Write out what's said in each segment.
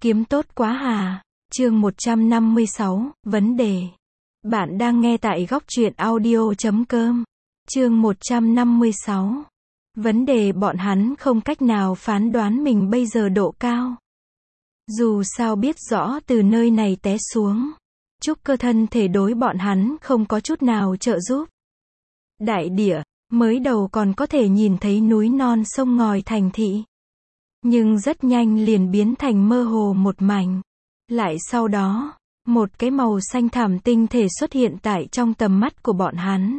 Kiếm tốt quá hà. Chương 156, vấn đề. Bạn đang nghe tại góc truyện audio.com. Chương 156. Vấn đề bọn hắn không cách nào phán đoán mình bây giờ độ cao. Dù sao biết rõ từ nơi này té xuống, trúc cơ thân thể đối bọn hắn không có chút nào trợ giúp. Đại địa, mới đầu còn có thể nhìn thấy núi non sông ngòi thành thị. Nhưng rất nhanh liền biến thành mơ hồ một mảnh. Lại sau đó, một cái màu xanh thẳm tinh thể xuất hiện tại trong tầm mắt của bọn hắn.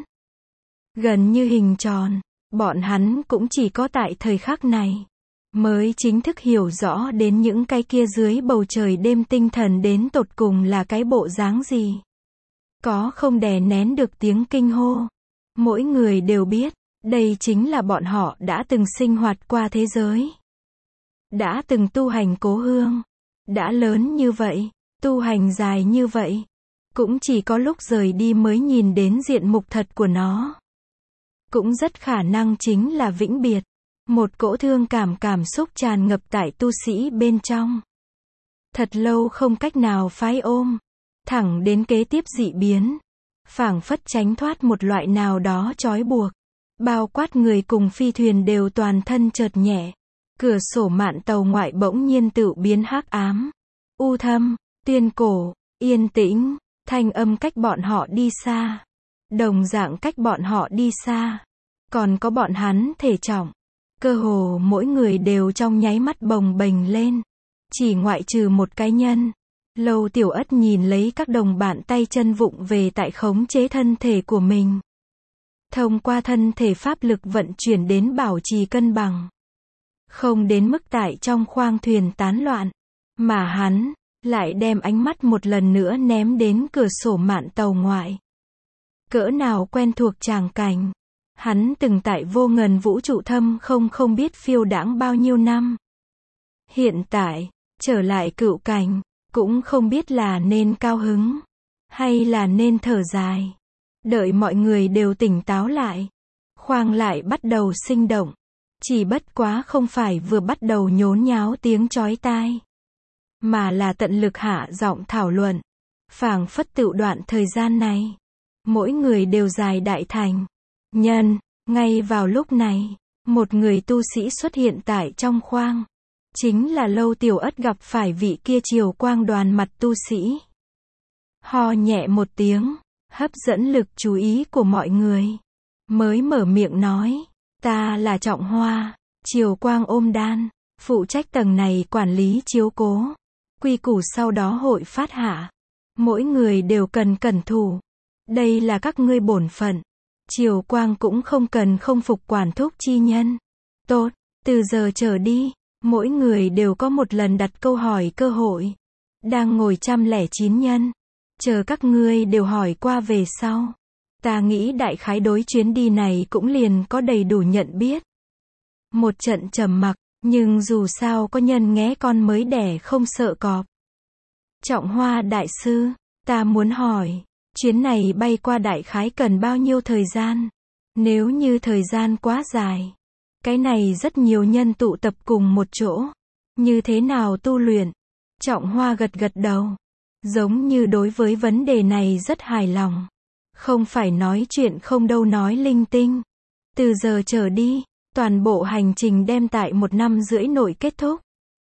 Gần như hình tròn, bọn hắn cũng chỉ có tại thời khắc này mới chính thức hiểu rõ đến những cái kia dưới bầu trời đêm tinh thần đến tột cùng là cái bộ dáng gì. Có không đè nén được tiếng kinh hô. Mỗi người đều biết, đây chính là bọn họ đã từng sinh hoạt qua thế giới. Đã từng tu hành cố hương. Đã lớn như vậy, tu hành dài như vậy. Cũng chỉ có lúc rời đi mới nhìn đến diện mục thật của nó. Cũng rất khả năng chính là vĩnh biệt. Một cỗ thương cảm xúc tràn ngập tại tu sĩ bên trong. Thật lâu không cách nào phái ôm. Thẳng đến kế tiếp dị biến. Phảng phất tránh thoát một loại nào đó trói buộc. Bao quát người cùng phi thuyền đều toàn thân chợt nhẹ. Cửa sổ mạn tàu ngoại bỗng nhiên tự biến hắc ám. U thâm, tuyên cổ, yên tĩnh, thanh âm cách bọn họ đi xa. Đồng dạng cách bọn họ đi xa. Còn có bọn hắn thể trọng. Cơ hồ mỗi người đều trong nháy mắt bồng bềnh lên. Chỉ ngoại trừ một cái nhân. Lâu Tiểu Ất nhìn lấy các đồng bạn tay chân vụng về tại khống chế thân thể của mình. Thông qua thân thể pháp lực vận chuyển đến bảo trì cân bằng. Không đến mức tại trong khoang thuyền tán loạn. Mà hắn lại đem ánh mắt một lần nữa ném đến cửa sổ mạn tàu ngoại. Cỡ nào quen thuộc tràng cảnh. Hắn từng tại vô ngần vũ trụ thâm không biết phiêu đãng bao nhiêu năm. Hiện tại, trở lại cựu cảnh, cũng không biết là nên cao hứng, hay là nên thở dài. Đợi mọi người đều tỉnh táo lại. Khoang lại bắt đầu sinh động. Chỉ bất quá không phải vừa bắt đầu nhốn nháo tiếng chói tai. Mà là tận lực hạ giọng thảo luận. Phảng phất tự đoạn thời gian này. Mỗi người đều dài đại thành. Nhân, ngay vào lúc này, một người tu sĩ xuất hiện tại trong khoang. Chính là Lâu Tiểu Ất gặp phải vị kia Triều Quang đoàn mặt tu sĩ. Ho nhẹ một tiếng, hấp dẫn lực chú ý của mọi người. Mới mở miệng nói, ta là Trọng Hoa, Triều Quang ôm đan, phụ trách tầng này quản lý chiếu cố. Quy củ sau đó hội phát hạ. Mỗi người đều cần cẩn thủ. Đây là các ngươi bổn phận. Triều Quang cũng không cần không phục quản thúc chi nhân. Tốt, từ giờ trở đi, mỗi người đều có một lần đặt câu hỏi cơ hội. Đang ngồi 109 nhân. Chờ các ngươi đều hỏi qua về sau. Ta nghĩ đại khái đối chuyến đi này cũng liền có đầy đủ nhận biết. Một trận trầm mặc, nhưng dù sao có nhân nghé con mới đẻ không sợ cọp. Trọng Hoa đại sư, ta muốn hỏi, chuyến này bay qua đại khái cần bao nhiêu thời gian? Nếu như thời gian quá dài, cái này rất nhiều nhân tụ tập cùng một chỗ. Như thế nào tu luyện? Trọng Hoa gật đầu. Giống như đối với vấn đề này rất hài lòng. Không phải nói chuyện không đâu nói linh tinh. Từ giờ trở đi, toàn bộ hành trình đem tại 1 năm rưỡi nội kết thúc.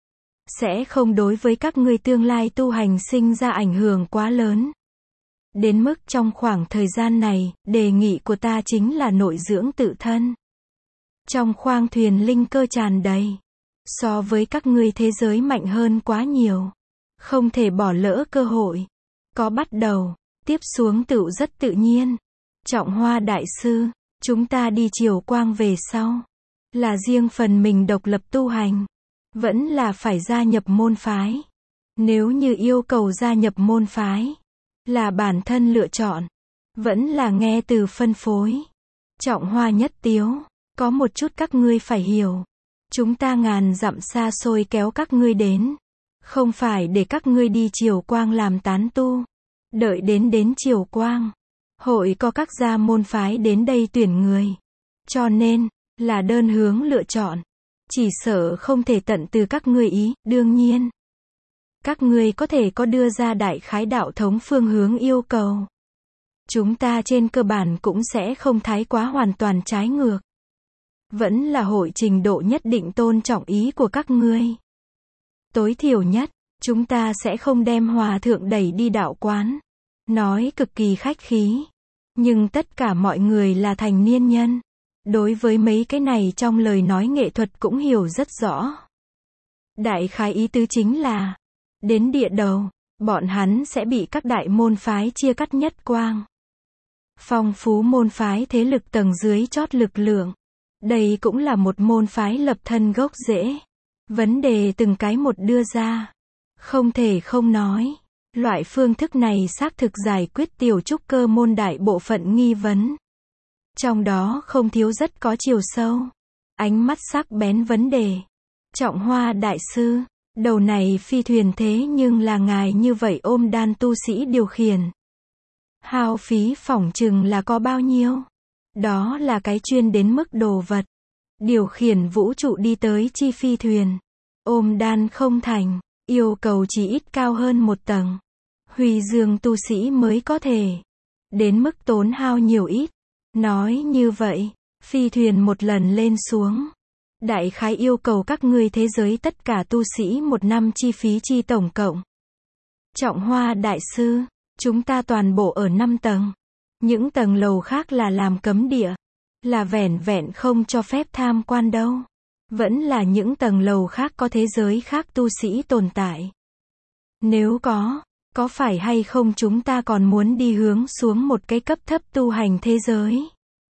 Sẽ không đối với các ngươi tương lai tu hành sinh ra ảnh hưởng quá lớn. Đến mức trong khoảng thời gian này, đề nghị của ta chính là nội dưỡng tự thân. Trong khoang thuyền linh cơ tràn đầy. So với các ngươi thế giới mạnh hơn quá nhiều. Không thể bỏ lỡ cơ hội. Có bắt đầu, tiếp xuống tựu rất tự nhiên. Trọng Hoa đại sư, chúng ta đi Triều Quang về sau. Là riêng phần mình độc lập tu hành. Vẫn là phải gia nhập môn phái. Nếu như yêu cầu gia nhập môn phái, là bản thân lựa chọn. Vẫn là nghe từ phân phối. Trọng Hoa nhất tiếu, có một chút các ngươi phải hiểu. Chúng ta ngàn dặm xa xôi kéo các ngươi đến. Không phải để các ngươi đi Triều Quang làm tán tu. Đợi đến Triều Quang, hội có các gia môn phái đến đây tuyển người. Cho nên, là đơn hướng lựa chọn. Chỉ sợ không thể tận từ các ngươi ý, đương nhiên. Các ngươi có thể có đưa ra đại khái đạo thống phương hướng yêu cầu. Chúng ta trên cơ bản cũng sẽ không thái quá hoàn toàn trái ngược. Vẫn là hội trình độ nhất định tôn trọng ý của các ngươi. Tối thiểu nhất, chúng ta sẽ không đem hòa thượng đẩy đi đạo quán. Nói cực kỳ khách khí. Nhưng tất cả mọi người là thành niên nhân. Đối với mấy cái này trong lời nói nghệ thuật cũng hiểu rất rõ. Đại khái ý tứ chính là, đến địa đầu, bọn hắn sẽ bị các đại môn phái chia cắt nhất quang. Phong phú môn phái thế lực tầng dưới chót lực lượng. Đây cũng là một môn phái lập thân gốc rễ. Vấn đề từng cái một đưa ra. Không thể không nói. Loại phương thức này xác thực giải quyết tiểu trúc cơ môn đại bộ phận nghi vấn. Trong đó không thiếu rất có chiều sâu. Ánh mắt sắc bén vấn đề. Trọng Hoa đại sư, đầu này phi thuyền thế nhưng là ngài như vậy ôm đan tu sĩ điều khiển. Hao phí phỏng chừng là có bao nhiêu? Đó là cái chuyên đến mức đồ vật. Điều khiển vũ trụ đi tới chi phi thuyền. Ôm đan không thành, yêu cầu chỉ ít cao hơn một tầng. Huy dương tu sĩ mới có thể. Đến mức tốn hao nhiều ít. Nói như vậy, phi thuyền một lần lên xuống. Đại khái yêu cầu các ngươi thế giới tất cả tu sĩ một năm chi phí chi tổng cộng. Trọng Hoa đại sư, chúng ta toàn bộ ở 5 tầng. Những tầng lầu khác là làm cấm địa. Là vẻn vẹn không cho phép tham quan đâu. Vẫn là những tầng lầu khác có thế giới khác tu sĩ tồn tại. Nếu có phải hay không chúng ta còn muốn đi hướng xuống một cái cấp thấp tu hành thế giới?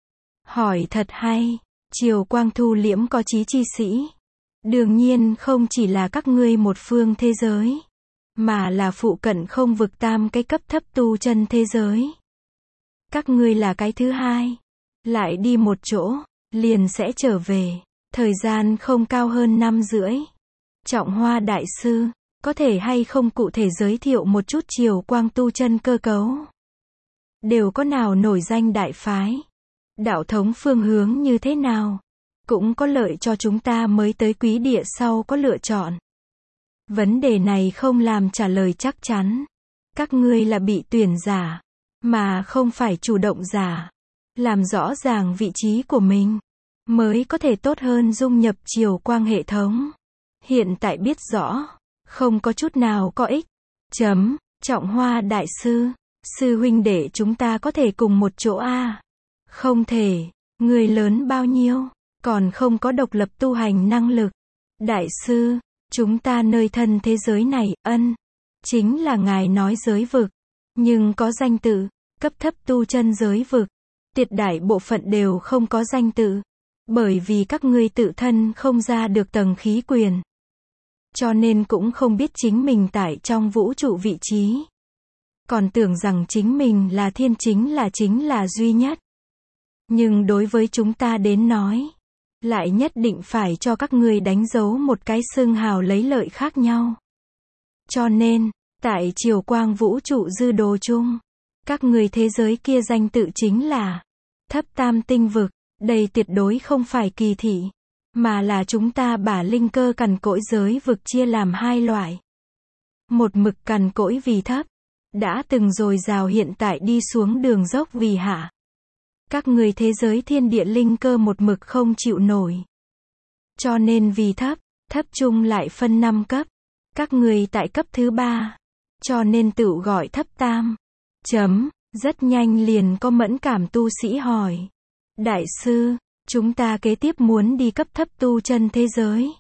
Hỏi thật hay. Triều Quang thu liễm có chí chi sĩ. Đương nhiên không chỉ là các ngươi một phương thế giới. Mà là phụ cận không vực tam cái cấp thấp tu chân thế giới. Các ngươi là cái thứ hai. Lại đi một chỗ, liền sẽ trở về. Thời gian không cao hơn 5 rưỡi. Trọng Hoa đại sư, có thể hay không cụ thể giới thiệu một chút Triều Quang tu chân cơ cấu? Đều có nào nổi danh đại phái? Đạo thống phương hướng như thế nào? Cũng có lợi cho chúng ta mới tới quý địa sau có lựa chọn. Vấn đề này không làm trả lời chắc chắn. Các ngươi là bị tuyển giả, mà không phải chủ động giả. Làm rõ ràng vị trí của mình, mới có thể tốt hơn dung nhập Triều Quang hệ thống. Hiện tại biết rõ, không có chút nào có ích. Trọng Hoa đại sư, sư huynh đệ chúng ta có thể cùng một chỗ a? Không thể, người lớn bao nhiêu, còn không có độc lập tu hành năng lực. Đại sư, chúng ta nơi thân thế giới này, chính là ngài nói giới vực. Nhưng có danh tự, cấp thấp tu chân giới vực. Tuyệt đại bộ phận đều không có danh tự. Bởi vì các ngươi tự thân không ra được tầng khí quyền. Cho nên cũng không biết chính mình tại trong vũ trụ vị trí. Còn tưởng rằng chính mình là thiên chính là duy nhất. Nhưng đối với chúng ta đến nói, lại nhất định phải cho các ngươi đánh dấu một cái xưng hào lấy lợi khác nhau. Cho nên, tại Triều Quang vũ trụ dư đồ chung, các ngươi thế giới kia danh tự chính là thấp tam tinh vực. Đây tuyệt đối không phải kỳ thị, mà là chúng ta bả linh cơ cằn cỗi giới vực chia làm hai loại. Một mực cằn cỗi vì thấp, đã từng dồi dào hiện tại đi xuống đường dốc vì hạ. Các người thế giới thiên địa linh cơ một mực không chịu nổi. Cho nên vì thấp chung lại phân 5 cấp. Các người tại cấp thứ 3. Cho nên tự gọi thấp tam. Rất nhanh liền có mẫn cảm tu sĩ hỏi. Đại sư, chúng ta kế tiếp muốn đi cấp thấp tu chân thế giới.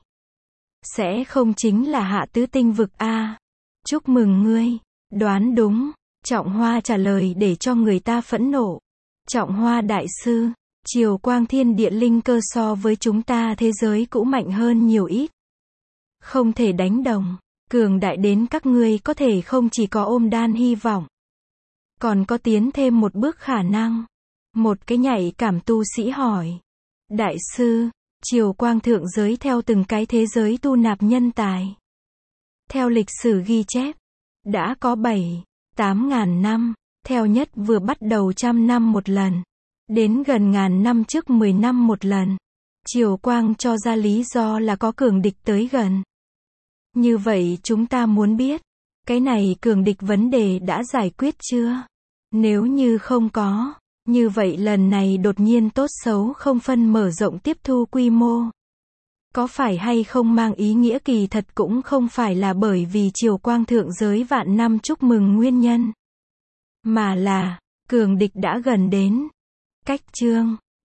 Sẽ không chính là hạ tứ tinh vực a? Chúc mừng ngươi, đoán đúng. Trọng Hoa trả lời để cho người ta phẫn nộ. Trọng Hoa đại sư, Triều Quang thiên địa linh cơ so với chúng ta thế giới cũng mạnh hơn nhiều ít. Không thể đánh đồng, cường đại đến các ngươi có thể không chỉ có ôm đan hy vọng, còn có tiến thêm một bước khả năng. Một cái nhạy cảm tu sĩ hỏi. Đại sư, Triều Quang thượng giới theo từng cái thế giới tu nạp nhân tài. Theo lịch sử ghi chép, đã có 7-8 ngàn năm, theo nhất vừa bắt đầu 100 năm một lần, đến gần ngàn năm trước 10 năm một lần. Triều Quang cho ra lý do là có cường địch tới gần. Như vậy chúng ta muốn biết, cái này cường địch vấn đề đã giải quyết chưa? Nếu như không có, như vậy lần này đột nhiên tốt xấu không phân mở rộng tiếp thu quy mô. Có phải hay không mang ý nghĩa kỳ thật cũng không phải là bởi vì triều quang thượng giới vạn năm chúc mừng nguyên nhân, mà là, cường địch đã gần đến. Cách chương